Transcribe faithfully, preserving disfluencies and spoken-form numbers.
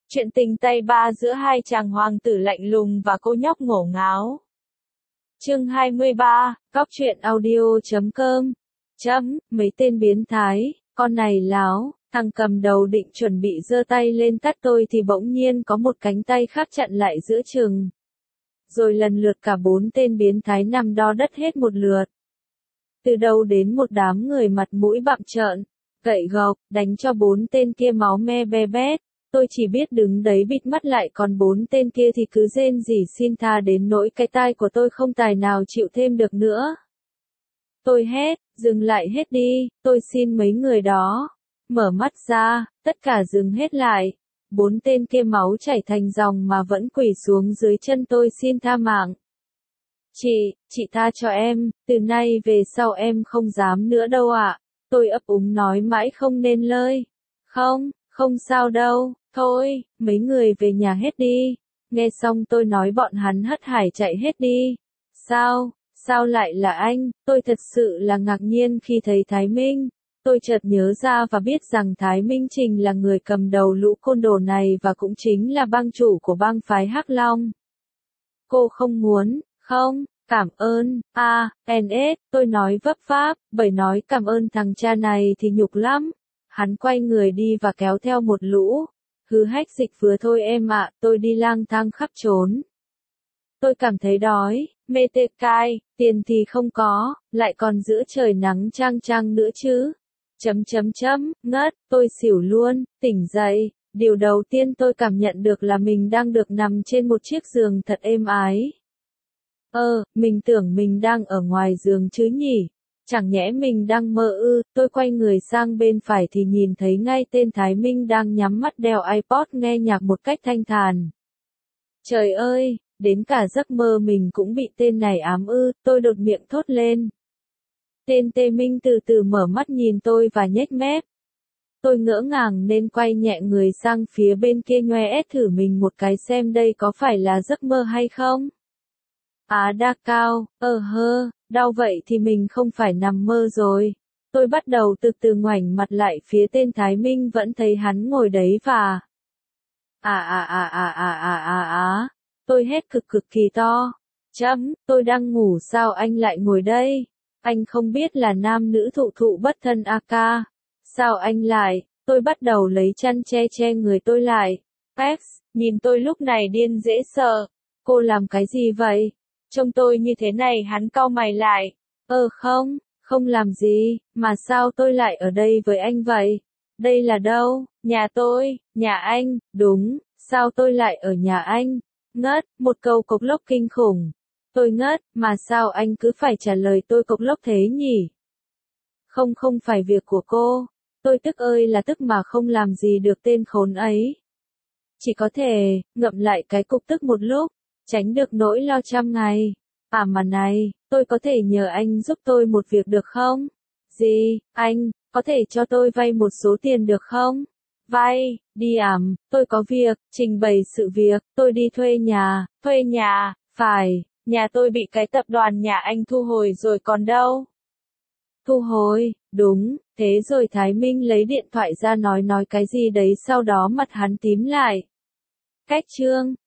Chuyện tình tay ba giữa hai chàng hoàng tử lạnh lùng và cô nhóc ngổ ngáo. Chương hai mươi ba, Góc truyện audio chấm com. Chấm, mấy tên biến thái, con này láo, thằng cầm đầu định chuẩn bị giơ tay lên tát tôi thì bỗng nhiên có một cánh tay khác chặn lại giữa chừng. Rồi lần lượt cả bốn tên biến thái nằm đo đất hết một lượt. Từ đầu đến một đám người mặt mũi bặm trợn, gậy gộc, đánh cho bốn tên kia máu me be bét. Tôi chỉ biết đứng đấy bịt mắt lại, còn bốn tên kia thì cứ rên rỉ xin tha đến nỗi cái tai của tôi không tài nào chịu thêm được nữa. Tôi hét, dừng lại hết đi, tôi xin mấy người đó. Mở mắt ra, tất cả dừng hết lại. Bốn tên kia máu chảy thành dòng mà vẫn quỳ xuống dưới chân tôi xin tha mạng. Chị, chị tha cho em, từ nay về sau em không dám nữa đâu ạ. Tôi ấp úng nói mãi không nên lời. Không, không sao đâu. Thôi, mấy người về nhà hết đi. Nghe xong tôi nói bọn hắn hất hải chạy hết đi. Sao, sao lại là anh? Tôi thật sự là ngạc nhiên khi thấy Thái Minh. Tôi chợt nhớ ra và biết rằng Thái Minh Trình là người cầm đầu lũ côn đồ này và cũng chính là bang chủ của bang phái Hắc Long. Cô không muốn, không, cảm ơn, a, en ét, tôi nói vấp váp, bởi nói cảm ơn thằng cha này thì nhục lắm. Hắn quay người đi và kéo theo một lũ. Hứ hách dịch vừa thôi em ạ, tôi đi lang thang khắp trốn. Tôi cảm thấy đói, mê tê cai, tiền thì không có, lại còn giữa trời nắng chang chang nữa chứ. Chấm chấm chấm, ngất, tôi xỉu luôn, tỉnh dậy. Điều đầu tiên tôi cảm nhận được là mình đang được nằm trên một chiếc giường thật êm ái. Ơ, mình tưởng mình đang ở ngoài giường chứ nhỉ? Chẳng nhẽ mình đang mơ ư? Tôi quay người sang bên phải thì nhìn thấy ngay tên Thái Minh đang nhắm mắt đeo iPod nghe nhạc một cách thanh thản. Trời ơi, đến cả giấc mơ mình cũng bị tên này ám ư, tôi đột miệng thốt lên. Tên Tê Minh từ từ mở mắt nhìn tôi và nhếch mép. Tôi ngỡ ngàng nên quay nhẹ người sang phía bên kia nhoe ét thử mình một cái xem đây có phải là giấc mơ hay không. Á đa cao, ờ hơ, đau vậy thì mình không phải nằm mơ rồi. Tôi bắt đầu từ từ ngoảnh mặt lại phía tên Thái Minh, vẫn thấy hắn ngồi đấy và... À à à à à à à à, tôi hét cực cực kỳ to. Chấm, tôi đang ngủ sao anh lại ngồi đây? Anh không biết là nam nữ thụ thụ bất thân a ca. Sao anh lại? Tôi bắt đầu lấy chăn che che người tôi lại. X, nhìn tôi lúc này điên dễ sợ. Cô làm cái gì vậy? Trông tôi như thế này hắn cau mày lại. Ờ không, không làm gì, mà sao tôi lại ở đây với anh vậy? Đây là đâu? Nhà tôi, nhà anh, đúng, sao tôi lại ở nhà anh? Ngất, một câu cộc lốc kinh khủng. Tôi ngất, mà sao anh cứ phải trả lời tôi cộc lốc thế nhỉ? Không không phải việc của cô. Tôi tức ơi là tức mà không làm gì được tên khốn ấy. Chỉ có thể, ngậm lại cái cục tức một lúc. Tránh được nỗi lo trăm ngày. À mà này, tôi có thể nhờ anh giúp tôi một việc được không? Gì, anh, có thể cho tôi vay một số tiền được không? Vay, đi ảm, tôi có việc, trình bày sự việc, tôi đi thuê nhà, thuê nhà, phải, nhà tôi bị cái tập đoàn nhà anh thu hồi rồi còn đâu. Thu hồi, đúng, thế rồi Thái Minh lấy điện thoại ra nói nói cái gì đấy sau đó mặt hắn tím lại. Cách chương.